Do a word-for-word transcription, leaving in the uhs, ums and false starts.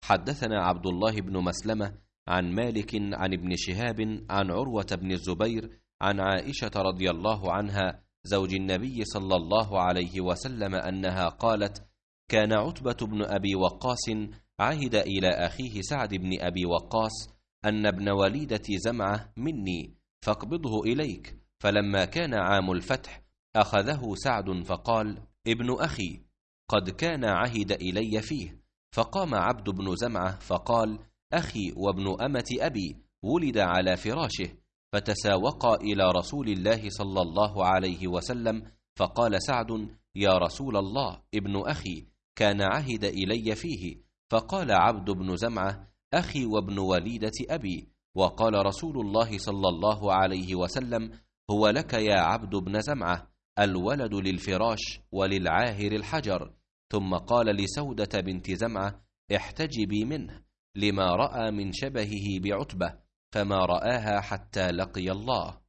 حدثنا عبد الله بن مسلمة عن مالك عن ابن شهاب عن عروة بن الزبير عن عائشة رضي الله عنها زوج النبي صلى الله عليه وسلم أنها قالت: كان عتبة بن أبي وقاص عهد إلى أخيه سعد بن أبي وقاص أن ابن وليدة زمعة مني فاقبضه إليك، فلما كان عام الفتح أخذه سعد فقال: ابن أخي قد كان عهد إلي فيه. فقام عبد بن زمعة فقال: أخي وابن أمة أبي ولد على فراشه. فتساوقا إلى رسول الله صلى الله عليه وسلم، فقال سعد: يا رسول الله، ابن أخي كان عهد إلي فيه. فقال عبد بن زمعة: أخي وابن وليدة أبي. وقال رسول الله صلى الله عليه وسلم: هو لك يا عبد بن زمعة، الولد للفراش وللعاهر الحجر. ثم قال لسودة بنت زمعة: احتجبي منه، لما رأى من شبهه بعتبة، فما رآها حتى لقي الله.